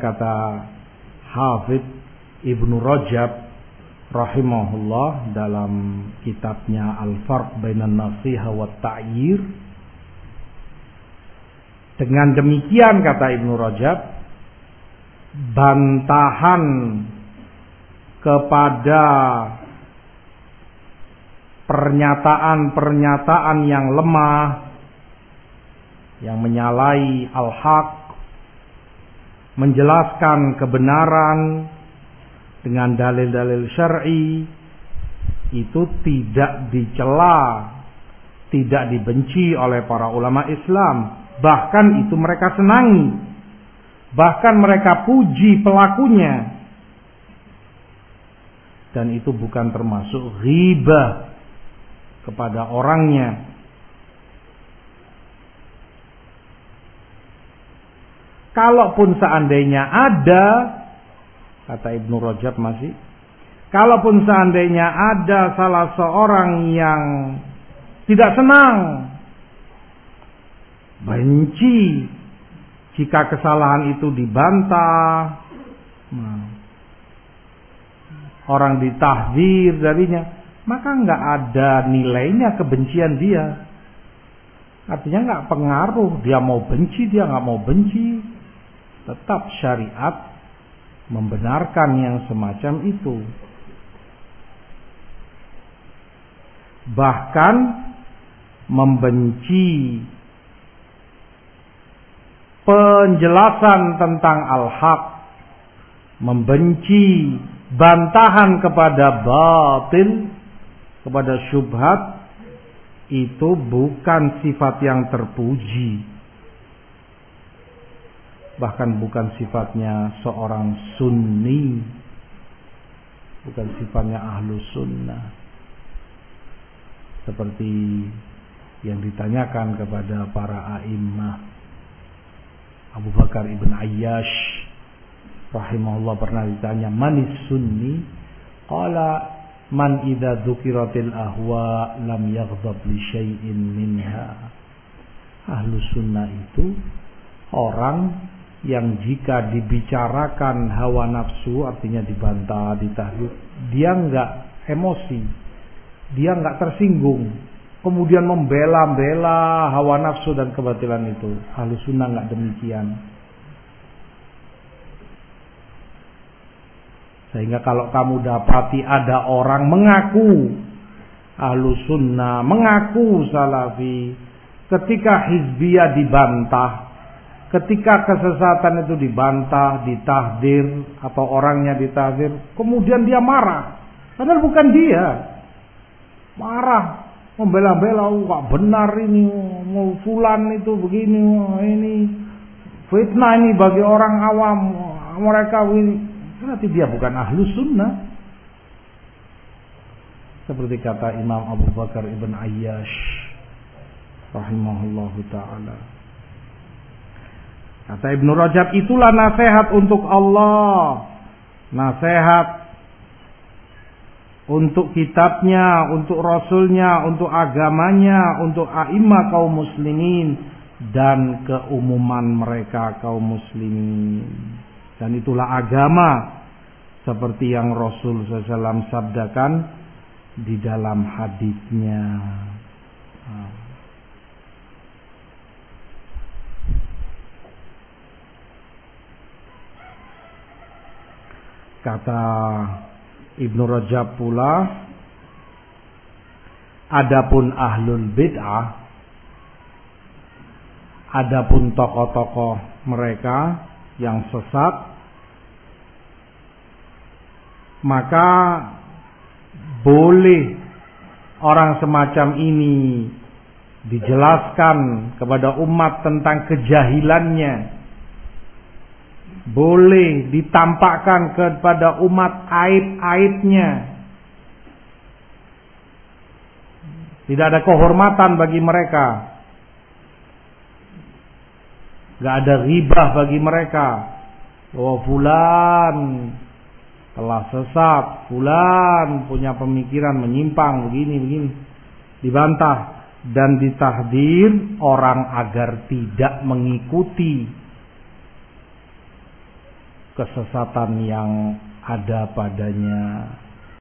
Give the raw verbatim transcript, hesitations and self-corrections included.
kata Hafidz Ibnu Rajab rahimahullah dalam kitabnya Al-Farq Bainan Nasiha wa Ta'yir, dengan demikian kata Ibnu Rajab, bantahan kepada pernyataan-pernyataan yang lemah, yang menyalahi al-haq, menjelaskan kebenaran dengan dalil-dalil syar'i, itu tidak dicela, tidak dibenci oleh para ulama Islam. Bahkan itu mereka senangi, bahkan mereka puji pelakunya. Dan itu bukan termasuk ghibah kepada orangnya. Kalaupun seandainya ada, kata Ibnu Rajab masih, kalaupun seandainya ada salah seorang yang tidak senang, benci jika kesalahan itu dibantah, nah, orang ditahdzir darinya, maka nggak ada nilainya kebencian dia. Artinya nggak pengaruh dia mau benci, dia nggak mau benci, tetap syariat membenarkan yang semacam itu. Bahkan membenci penjelasan tentang al-haq, membenci bantahan kepada batil, kepada syubhat, itu bukan sifat yang terpuji. Bahkan bukan sifatnya seorang sunni, bukan sifatnya ahlu sunnah. Seperti yang ditanyakan kepada para a'immah. Abu Bakar ibn Ayyash rahimahullah pernah ditanya, manis sunni? Qala man idza dzukiratil ahwa lam yaghdab li syai'in minha. Ahlu sunnah itu orang yang jika dibicarakan hawa nafsu, artinya dibantah, ditahdir, dia enggak emosi, dia enggak tersinggung, kemudian membela-bela hawa nafsu dan kebatilan itu. Ahlu sunnah enggak demikian. Sehingga kalau kamu dapati ada orang mengaku ahlu sunnah, mengaku salafi, ketika hizbiyah dibantah, ketika kesesatan itu dibantah, ditahdir, atau orangnya ditahdir, kemudian dia marah, padahal bukan dia, marah, membela-bela, oh, gak benar ini, mau fulan itu begini, oh, ini fitnah ini bagi orang awam, mereka ini, berarti dia bukan ahlu sunnah. Seperti kata Imam Abu Bakar ibn Ayyash rahimahullahu ta'ala. Kata Ibnu Rajab, itulah nasihat untuk Allah, nasihat untuk kitabnya, untuk rasulnya, untuk agamanya, untuk a'immah kaum muslimin, dan keumuman mereka kaum muslimin. Dan itulah agama, seperti yang Rasul sallallahu alaihi wasallam sabdakan di dalam hadisnya. Kata Ibnu Rajab pula, adapun ahlul bid'ah, adapun tokoh-tokoh mereka yang sesat, maka boleh orang semacam ini dijelaskan kepada umat tentang kejahilannya, boleh ditampakkan kepada umat aib-aibnya. Tidak ada kehormatan bagi mereka, gak ada ghibah bagi mereka. Oh, fulan telah sesat, fulan punya pemikiran menyimpang begini begini, dibantah dan ditahdir orang agar tidak mengikuti kesesatan yang ada padanya